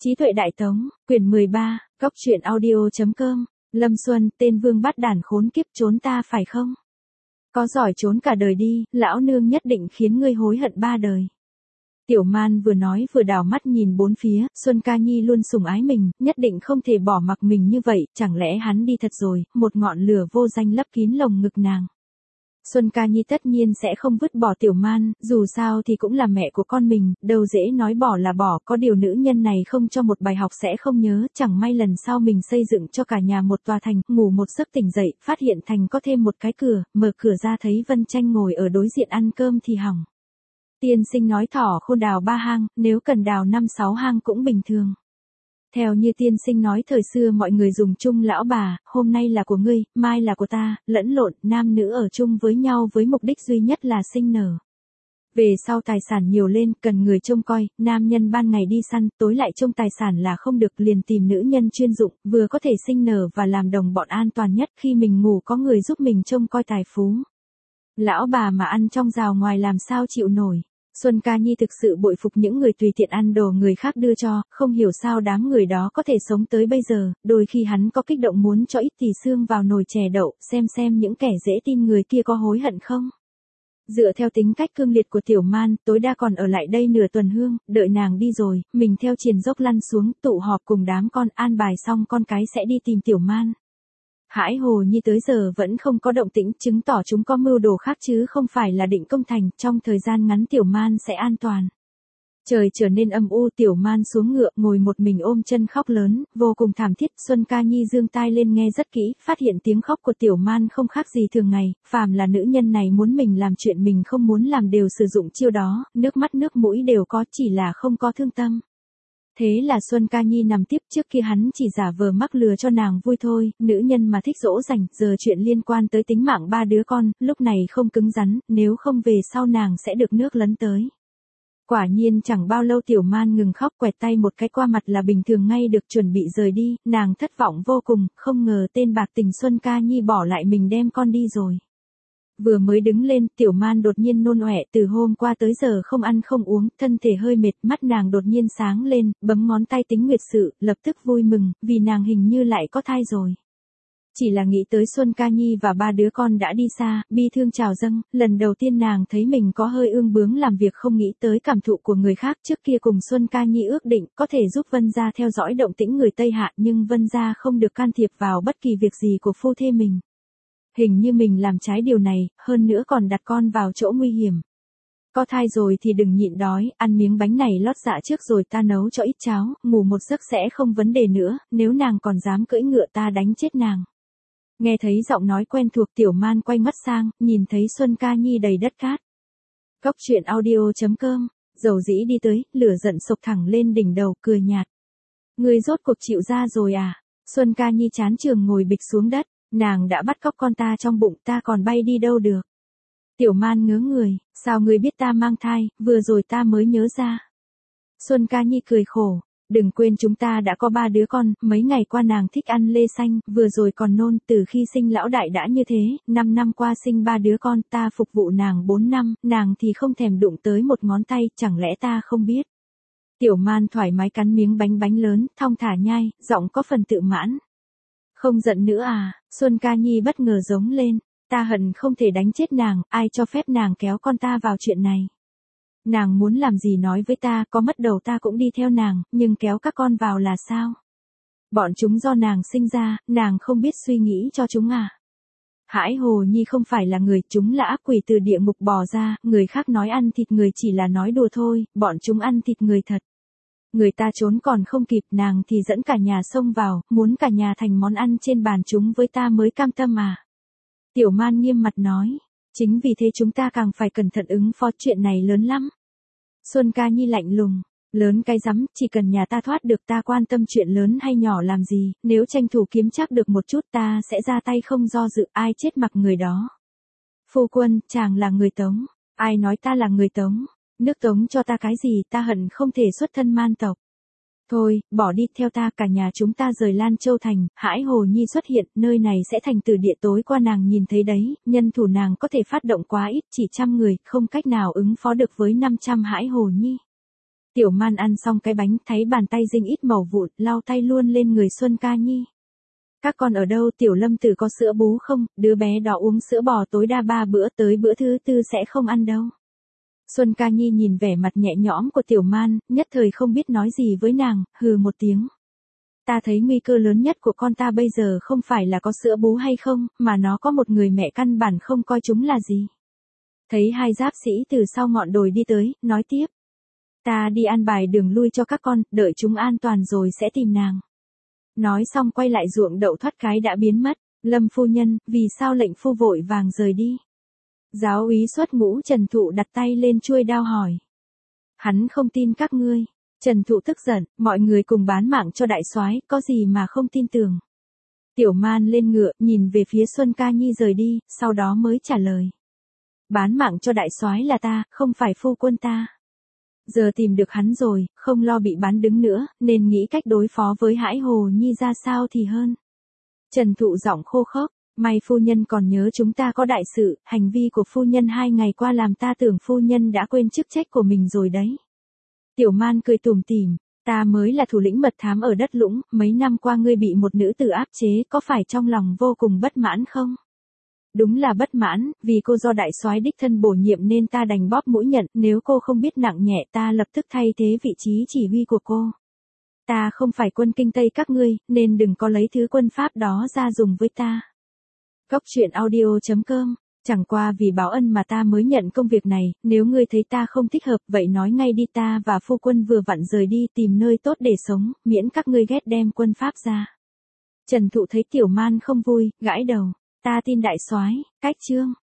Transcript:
Trí tuệ đại tống, quyển 13, góc truyện audio.com, Lâm Xuân, tên vương bắt đản khốn kiếp trốn ta phải không? Có giỏi trốn cả đời đi, lão nương nhất định khiến ngươi hối hận 3 đời. Tiểu Man vừa nói vừa đảo mắt nhìn bốn phía, Xuân Ca Nhi luôn sủng ái mình, nhất định không thể bỏ mặc mình như vậy, chẳng lẽ hắn đi thật rồi, một ngọn lửa vô danh lấp kín lồng ngực nàng. Xuân Ca Nhi tất nhiên sẽ không vứt bỏ Tiểu Man, dù sao thì cũng là mẹ của con mình, đâu dễ nói bỏ là bỏ, có điều nữ nhân này không cho một bài học sẽ không nhớ, chẳng may lần sau mình xây dựng cho cả nhà một tòa thành, ngủ một giấc tỉnh dậy, phát hiện thành có thêm một cái cửa, mở cửa ra thấy Vân Tranh ngồi ở đối diện ăn cơm thì hỏng. Tiên sinh nói thỏ khôn đào 3 hang, nếu cần đào 5-6 hang cũng bình thường. Theo như tiên sinh nói thời xưa mọi người dùng chung lão bà, hôm nay là của ngươi, mai là của ta, lẫn lộn, nam nữ ở chung với nhau với mục đích duy nhất là sinh nở. Về sau tài sản nhiều lên, cần người trông coi, nam nhân ban ngày đi săn, tối lại trông tài sản là không được, liền tìm nữ nhân chuyên dụng, vừa có thể sinh nở và làm đồng bọn an toàn nhất, khi mình ngủ có người giúp mình trông coi tài phú. Lão bà mà ăn trong rào ngoài làm sao chịu nổi. Xuân Ca Nhi thực sự bội phục những người tùy tiện ăn đồ người khác đưa cho, không hiểu sao đám người đó có thể sống tới bây giờ, đôi khi hắn có kích động muốn cho ít thì xương vào nồi chè đậu, xem những kẻ dễ tin người kia có hối hận không. Dựa theo tính cách cương liệt của Tiểu Man, tối đa còn ở lại đây nửa tuần hương, đợi nàng đi rồi, mình theo triền dốc lăn xuống, tụ họp cùng đám con, an bài xong con cái sẽ đi tìm Tiểu Man. Hải Hồ Nhi tới giờ vẫn không có động tĩnh, chứng tỏ chúng có mưu đồ khác chứ không phải là định công thành, trong thời gian ngắn Tiểu Man sẽ an toàn. Trời trở nên âm u, Tiểu Man xuống ngựa, ngồi một mình ôm chân khóc lớn, vô cùng thảm thiết. Xuân Ca Nhi giương tai lên nghe rất kỹ, phát hiện tiếng khóc của Tiểu Man không khác gì thường ngày, phàm là nữ nhân này muốn mình làm chuyện mình không muốn làm đều sử dụng chiêu đó, nước mắt nước mũi đều có, chỉ là không có thương tâm. Thế là Xuân Ca Nhi nằm tiếp, trước kia hắn chỉ giả vờ mắc lừa cho nàng vui thôi, nữ nhân mà thích dỗ dành, giờ chuyện liên quan tới tính mạng 3 đứa con, lúc này không cứng rắn, nếu không về sau nàng sẽ được nước lấn tới. Quả nhiên chẳng bao lâu Tiểu Man ngừng khóc, quẹt tay một cái qua mặt là bình thường ngay, được chuẩn bị rời đi, nàng thất vọng vô cùng, không ngờ tên bạc tình Xuân Ca Nhi bỏ lại mình đem con đi rồi. Vừa mới đứng lên, Tiểu Man đột nhiên nôn ọe, từ hôm qua tới giờ không ăn không uống, thân thể hơi mệt, mắt nàng đột nhiên sáng lên, bấm ngón tay tính nguyệt sự, lập tức vui mừng, vì nàng hình như lại có thai rồi. Chỉ là nghĩ tới Xuân Ca Nhi và 3 đứa con đã đi xa, bi thương trào dâng, lần đầu tiên nàng thấy mình có hơi ương bướng làm việc, không nghĩ tới cảm thụ của người khác. Trước kia cùng Xuân Ca Nhi ước định có thể giúp Vân gia theo dõi động tĩnh người Tây Hạ, nhưng Vân gia không được can thiệp vào bất kỳ việc gì của phu thê mình. Hình như mình làm trái điều này, hơn nữa còn đặt con vào chỗ nguy hiểm. Có thai rồi thì đừng nhịn đói, ăn miếng bánh này lót dạ trước rồi ta nấu cho ít cháo, ngủ một giấc sẽ không vấn đề nữa, nếu nàng còn dám cưỡi ngựa ta đánh chết nàng. Nghe thấy giọng nói quen thuộc, Tiểu Man quay mắt sang, nhìn thấy Xuân Ca Nhi đầy đất cát. Góc truyện audio.com, dầu dĩ đi tới, lửa giận sộc thẳng lên đỉnh đầu, cười nhạt. Ngươi rốt cuộc chịu ra rồi à? Xuân Ca Nhi chán trường ngồi bịch xuống đất. Nàng đã bắt cóc con ta trong bụng, ta còn bay đi đâu được. Tiểu Man ngớ người, sao ngươi biết ta mang thai, vừa rồi ta mới nhớ ra. Xuân Ca Nhi cười khổ, đừng quên chúng ta đã có 3 đứa con, mấy ngày qua nàng thích ăn lê xanh, vừa rồi còn nôn, từ khi sinh lão đại đã như thế, 5 năm qua sinh 3 đứa con, ta phục vụ nàng 4 năm, nàng thì không thèm đụng tới một ngón tay, chẳng lẽ ta không biết. Tiểu Man thoải mái cắn miếng bánh lớn, thong thả nhai, giọng có phần tự mãn. Không giận nữa à? Xuân Ca Nhi bất ngờ giống lên, ta hận không thể đánh chết nàng, ai cho phép nàng kéo con ta vào chuyện này. Nàng muốn làm gì nói với ta, có mất đầu ta cũng đi theo nàng, nhưng kéo các con vào là sao? Bọn chúng do nàng sinh ra, nàng không biết suy nghĩ cho chúng à? Hải Hồ Nhi không phải là người, chúng là ác quỷ từ địa ngục bò ra, người khác nói ăn thịt người chỉ là nói đùa thôi, bọn chúng ăn thịt người thật. Người ta trốn còn không kịp, nàng thì dẫn cả nhà xông vào, muốn cả nhà thành món ăn trên bàn chúng với ta mới cam tâm à. Tiểu Man nghiêm mặt nói, chính vì thế chúng ta càng phải cẩn thận ứng phó, chuyện này lớn lắm. Xuân Ca Nhi lạnh lùng, lớn cái rắm, chỉ cần nhà ta thoát được ta quan tâm chuyện lớn hay nhỏ làm gì, nếu tranh thủ kiếm chắc được một chút ta sẽ ra tay không do dự, ai chết mặc người đó. Phu quân, chàng là người Tống, ai nói ta là người Tống? Nước Tống cho ta cái gì, ta hận không thể xuất thân man tộc. Thôi, bỏ đi, theo ta, cả nhà chúng ta rời Lan Châu thành. Hải Hồ Nhi xuất hiện, nơi này sẽ thành từ địa, tối qua nàng nhìn thấy đấy, nhân thủ nàng có thể phát động quá ít, chỉ 100 người, không cách nào ứng phó được với 500 Hải Hồ Nhi. Tiểu Man ăn xong cái bánh, thấy bàn tay dính ít màu vụn, lau tay luôn lên người Xuân Ca Nhi. Các con ở đâu? Tiểu Lâm Tử có sữa bú không? Đứa bé đó uống sữa bò tối đa 3 bữa, tới bữa thứ 4 sẽ không ăn đâu. Xuân Ca Nhi nhìn vẻ mặt nhẹ nhõm của Tiểu Man, nhất thời không biết nói gì với nàng, hừ một tiếng. Ta thấy nguy cơ lớn nhất của con ta bây giờ không phải là có sữa bú hay không, mà nó có một người mẹ căn bản không coi chúng là gì. Thấy hai giáp sĩ từ sau ngọn đồi đi tới, nói tiếp. Ta đi an bài đường lui cho các con, đợi chúng an toàn rồi sẽ tìm nàng. Nói xong quay lại ruộng đậu thoát cái đã biến mất. Lâm phu nhân, vì sao lệnh phu vội vàng rời đi? Giáo úy xuất ngũ Trần Thụ đặt tay lên chuôi đao hỏi. Hắn không tin các ngươi. Trần Thụ tức giận, mọi người cùng bán mạng cho đại soái, có gì mà không tin tưởng. Tiểu Man lên ngựa, nhìn về phía Xuân Ca Nhi rời đi, sau đó mới trả lời. Bán mạng cho đại soái là ta, không phải phu quân ta. Giờ tìm được hắn rồi, không lo bị bán đứng nữa, nên nghĩ cách đối phó với Hải Hồ Nhi ra sao thì hơn. Trần Thụ giọng khô khốc, may phu nhân còn nhớ chúng ta có đại sự, hành vi của phu nhân 2 ngày qua làm ta tưởng phu nhân đã quên chức trách của mình rồi đấy. Tiểu Man cười tủm tỉm, ta mới là thủ lĩnh mật thám ở đất Lũng, mấy năm qua ngươi bị một nữ tử áp chế, có phải trong lòng vô cùng bất mãn không? Đúng là bất mãn, vì cô do đại soái đích thân bổ nhiệm nên ta đành bóp mũi nhận, nếu cô không biết nặng nhẹ ta lập tức thay thế vị trí chỉ huy của cô. Ta không phải quân Kinh Tây các ngươi, nên đừng có lấy thứ quân pháp đó ra dùng với ta. Góc truyện audio.com, chẳng qua vì báo ân mà ta mới nhận công việc này, nếu ngươi thấy ta không thích hợp vậy nói ngay đi, ta và phu quân vừa vặn rời đi tìm nơi tốt để sống, miễn các ngươi ghét đem quân pháp ra. Trần Thụ thấy Tiểu Man không vui, gãi đầu. Ta tin đại soái, cách chương.